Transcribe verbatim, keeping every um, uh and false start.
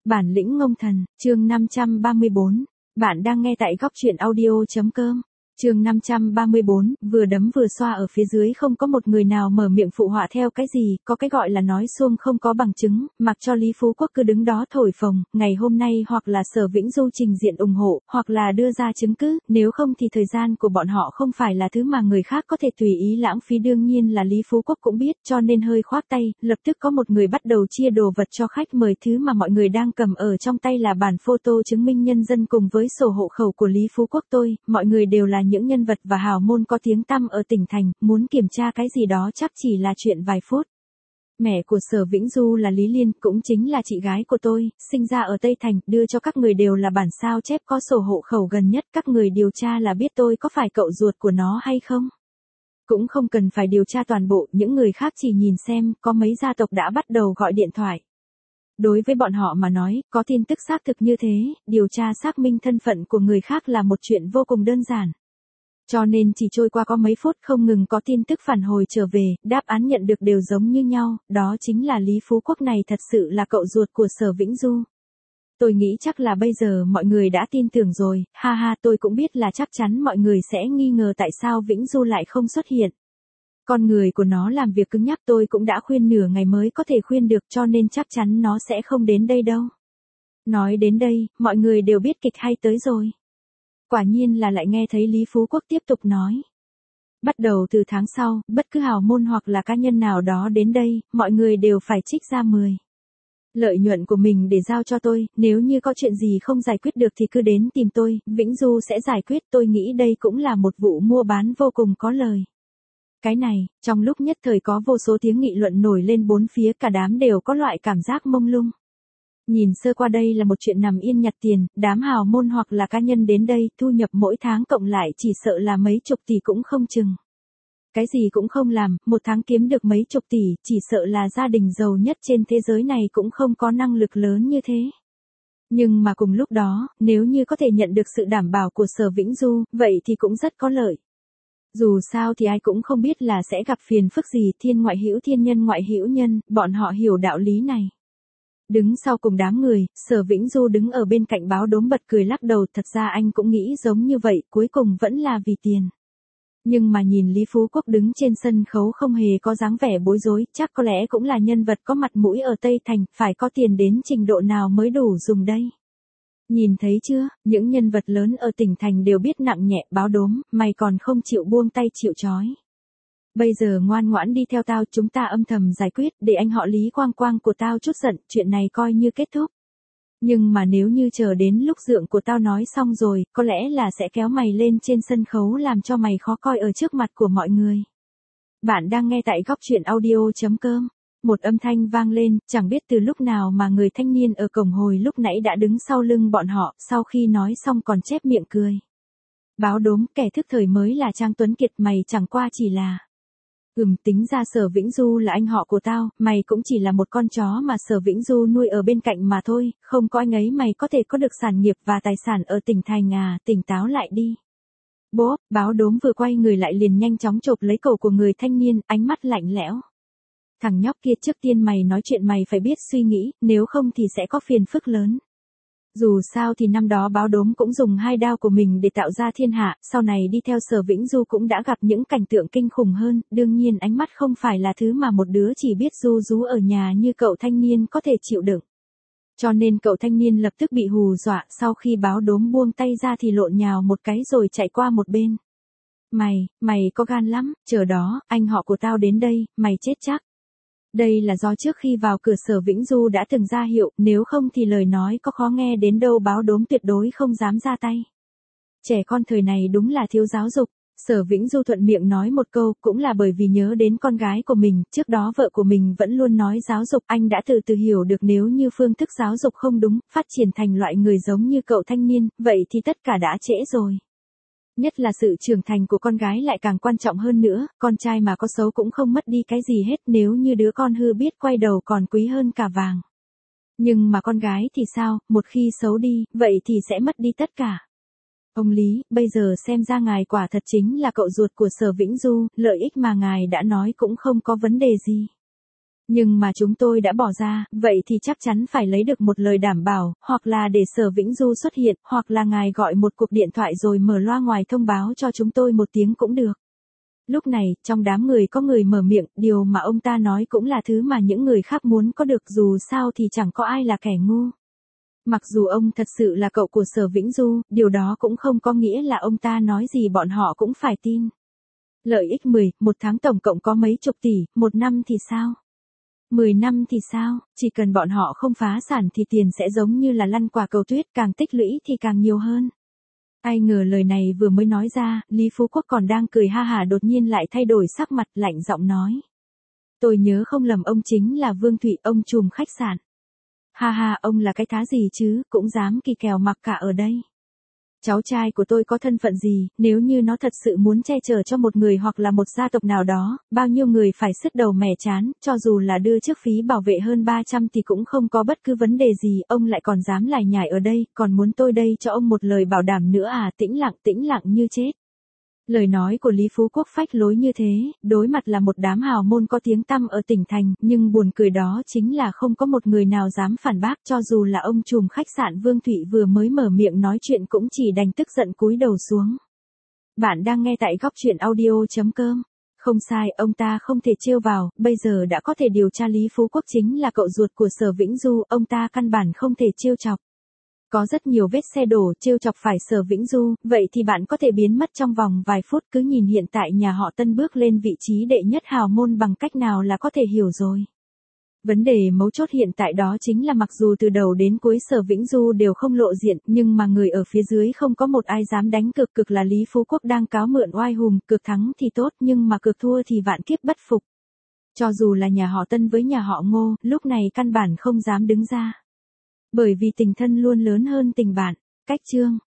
Bản lĩnh ngông thần, chương năm trăm ba mươi bốn. Bạn đang nghe tại góc truyện audio.com. Chương năm trăm ba mươi bốn, vừa đấm vừa xoa ở phía dưới không có một người nào mở miệng phụ họa theo cái gì, có cái gọi là nói suông không có bằng chứng, mặc cho Lý Phú Quốc cứ đứng đó thổi phồng, ngày hôm nay hoặc là Sở Vĩnh Du trình diện ủng hộ, hoặc là đưa ra chứng cứ, nếu không thì thời gian của bọn họ không phải là thứ mà người khác có thể tùy ý lãng phí, đương nhiên là Lý Phú Quốc cũng biết, cho nên hơi khoác tay, lập tức có một người bắt đầu chia đồ vật cho khách mời, thứ mà mọi người đang cầm ở trong tay là bản photo chứng minh nhân dân cùng với sổ hộ khẩu của Lý Phú Quốc. Tôi, mọi người đều là những nhân vật và hào môn có tiếng tăm ở tỉnh thành, muốn kiểm tra cái gì đó chắc chỉ là chuyện vài phút. Mẹ của Sở Vĩnh Du là Lý Liên, cũng chính là chị gái của tôi, sinh ra ở Tây Thành, đưa cho các người đều là bản sao chép có sổ hộ khẩu gần nhất, các người điều tra là biết tôi có phải cậu ruột của nó hay không. Cũng không cần phải điều tra toàn bộ, những người khác chỉ nhìn xem, có mấy gia tộc đã bắt đầu gọi điện thoại. Đối với bọn họ mà nói, có tin tức xác thực như thế, điều tra xác minh thân phận của người khác là một chuyện vô cùng đơn giản. Cho nên chỉ trôi qua có mấy phút không ngừng có tin tức phản hồi trở về, đáp án nhận được đều giống như nhau, đó chính là Lý Phú Quốc này thật sự là cậu ruột của Sở Vĩnh Du. Tôi nghĩ chắc là bây giờ mọi người đã tin tưởng rồi, ha ha, tôi cũng biết là chắc chắn mọi người sẽ nghi ngờ tại sao Vĩnh Du lại không xuất hiện. Con người của nó làm việc cứng nhắc, tôi cũng đã khuyên nửa ngày mới có thể khuyên được, cho nên chắc chắn nó sẽ không đến đây đâu. Nói đến đây, mọi người đều biết kịch hay tới rồi. Quả nhiên là lại nghe thấy Lý Phú Quốc tiếp tục nói. Bắt đầu từ tháng sau, bất cứ hào môn hoặc là cá nhân nào đó đến đây, mọi người đều phải trích ra mười lợi nhuận của mình để giao cho tôi, nếu như có chuyện gì không giải quyết được thì cứ đến tìm tôi, Vĩnh Du sẽ giải quyết, tôi nghĩ đây cũng là một vụ mua bán vô cùng có lời. Cái này, trong lúc nhất thời có vô số tiếng nghị luận nổi lên bốn phía, cả đám đều có loại cảm giác mông lung. Nhìn sơ qua đây là một chuyện nằm yên nhặt tiền, đám hào môn hoặc là cá nhân đến đây, thu nhập mỗi tháng cộng lại chỉ sợ là mấy chục tỷ cũng không chừng. Cái gì cũng không làm, một tháng kiếm được mấy chục tỷ, chỉ sợ là gia đình giàu nhất trên thế giới này cũng không có năng lực lớn như thế. Nhưng mà cùng lúc đó, nếu như có thể nhận được sự đảm bảo của Sở Vĩnh Du, vậy thì cũng rất có lợi. Dù sao thì ai cũng không biết là sẽ gặp phiền phức gì, thiên ngoại hữu thiên nhân ngoại hữu nhân, bọn họ hiểu đạo lý này. Đứng sau cùng đám người, Sở Vĩnh Du đứng ở bên cạnh báo đốm bật cười lắc đầu, thật ra anh cũng nghĩ giống như vậy, cuối cùng vẫn là vì tiền. Nhưng mà nhìn Lý Phú Quốc đứng trên sân khấu không hề có dáng vẻ bối rối, chắc có lẽ cũng là nhân vật có mặt mũi ở Tây Thành, phải có tiền đến trình độ nào mới đủ dùng đây. Nhìn thấy chưa, những nhân vật lớn ở tỉnh thành đều biết nặng nhẹ, báo đốm, mày còn không chịu buông tay chịu trói. Bây giờ ngoan ngoãn đi theo tao, chúng ta âm thầm giải quyết, để anh họ Lý Quang Quang của tao chút giận, chuyện này coi như kết thúc. Nhưng mà nếu như chờ đến lúc dượng của tao nói xong rồi, có lẽ là sẽ kéo mày lên trên sân khấu làm cho mày khó coi ở trước mặt của mọi người. Bạn đang nghe tại góc truyện audio.com. Một âm thanh vang lên, chẳng biết từ lúc nào mà người thanh niên ở cổng hồi lúc nãy đã đứng sau lưng bọn họ, sau khi nói xong còn chép miệng cười. Báo đốm, kẻ thức thời mới là Trang Tuấn Kiệt, mày chẳng qua chỉ là... Ừm, tính ra Sở Vĩnh Du là anh họ của tao, mày cũng chỉ là một con chó mà Sở Vĩnh Du nuôi ở bên cạnh mà thôi, không có anh ấy mày có thể có được sản nghiệp và tài sản ở tỉnh thành à, tỉnh táo lại đi. Bố, báo đốm vừa quay người lại liền nhanh chóng chộp lấy cổ của người thanh niên, ánh mắt lạnh lẽo. Thằng nhóc kia, trước tiên mày nói chuyện mày phải biết suy nghĩ, nếu không thì sẽ có phiền phức lớn. Dù sao thì năm đó báo đốm cũng dùng hai đao của mình để tạo ra thiên hạ, sau này đi theo Sở Vĩnh Du cũng đã gặp những cảnh tượng kinh khủng hơn, đương nhiên ánh mắt không phải là thứ mà một đứa chỉ biết ru rú ở nhà như cậu thanh niên có thể chịu đựng. Cho nên cậu thanh niên lập tức bị hù dọa, sau khi báo đốm buông tay ra thì lộn nhào một cái rồi chạy qua một bên. Mày, mày có gan lắm, chờ đó, anh họ của tao đến đây, mày chết chắc. Đây là do trước khi vào cửa Sở Vĩnh Du đã từng ra hiệu, nếu không thì lời nói có khó nghe đến đâu báo đốm tuyệt đối không dám ra tay. Trẻ con thời này đúng là thiếu giáo dục, Sở Vĩnh Du thuận miệng nói một câu, cũng là bởi vì nhớ đến con gái của mình, trước đó vợ của mình vẫn luôn nói giáo dục, anh đã từ từ hiểu được nếu như phương thức giáo dục không đúng, phát triển thành loại người giống như cậu thanh niên, vậy thì tất cả đã trễ rồi. Nhất là sự trưởng thành của con gái lại càng quan trọng hơn nữa, con trai mà có xấu cũng không mất đi cái gì hết, nếu như đứa con hư biết quay đầu còn quý hơn cả vàng. Nhưng mà con gái thì sao, một khi xấu đi, vậy thì sẽ mất đi tất cả. Ông Lý, bây giờ xem ra ngài quả thật chính là cậu ruột của Sở Vĩnh Du, lợi ích mà ngài đã nói cũng không có vấn đề gì. Nhưng mà chúng tôi đã bỏ ra, vậy thì chắc chắn phải lấy được một lời đảm bảo, hoặc là để Sở Vĩnh Du xuất hiện, hoặc là ngài gọi một cuộc điện thoại rồi mở loa ngoài thông báo cho chúng tôi một tiếng cũng được. Lúc này, trong đám người có người mở miệng, điều mà ông ta nói cũng là thứ mà những người khác muốn có được, dù sao thì chẳng có ai là kẻ ngu. Mặc dù ông thật sự là cậu của Sở Vĩnh Du, điều đó cũng không có nghĩa là ông ta nói gì bọn họ cũng phải tin. Lợi ích mười, một tháng tổng cộng có mấy chục tỷ, một năm thì sao? mười năm thì sao? Chỉ cần bọn họ không phá sản thì tiền sẽ giống như là lăn quả cầu tuyết, càng tích lũy thì càng nhiều hơn. Ai ngờ lời này vừa mới nói ra, Lý Phú Quốc còn đang cười ha hả đột nhiên lại thay đổi sắc mặt, lạnh giọng nói. Tôi nhớ không lầm ông chính là Vương Thụy, ông trùm khách sạn. Ha ha, ông là cái thá gì chứ, cũng dám kỳ kèo mặc cả ở đây. Cháu trai của tôi có thân phận gì, nếu như nó thật sự muốn che chở cho một người hoặc là một gia tộc nào đó, bao nhiêu người phải sứt đầu mẻ chán, cho dù là đưa trước phí bảo vệ hơn ba trăm thì cũng không có bất cứ vấn đề gì, ông lại còn dám lải nhải ở đây, còn muốn tôi đây cho ông một lời bảo đảm nữa à, tĩnh lặng tĩnh lặng như chết. Lời nói của Lý Phú Quốc phách lối như thế, đối mặt là một đám hào môn có tiếng tăm ở tỉnh thành, nhưng buồn cười đó chính là không có một người nào dám phản bác, cho dù là ông trùm khách sạn Vương Thụy vừa mới mở miệng nói chuyện cũng chỉ đành tức giận cúi đầu xuống. Bạn đang nghe tại góc truyện audio chấm com. Không sai, ông ta không thể trêu vào, bây giờ đã có thể điều tra Lý Phú Quốc chính là cậu ruột của Sở Vĩnh Du, ông ta căn bản không thể trêu chọc. Có rất nhiều vết xe đổ, trêu chọc phải Sở Vĩnh Du, vậy thì bạn có thể biến mất trong vòng vài phút, cứ nhìn hiện tại nhà họ Tân bước lên vị trí đệ nhất hào môn bằng cách nào là có thể hiểu rồi. Vấn đề mấu chốt hiện tại đó chính là mặc dù từ đầu đến cuối Sở Vĩnh Du đều không lộ diện, nhưng mà người ở phía dưới không có một ai dám đánh cược, cực là Lý Phú Quốc đang cáo mượn oai hùng, cược thắng thì tốt nhưng mà cược thua thì vạn kiếp bất phục. Cho dù là nhà họ Tân với nhà họ Ngô, lúc này căn bản không dám đứng ra. Bởi vì tình thân luôn lớn hơn tình bạn. Cách chương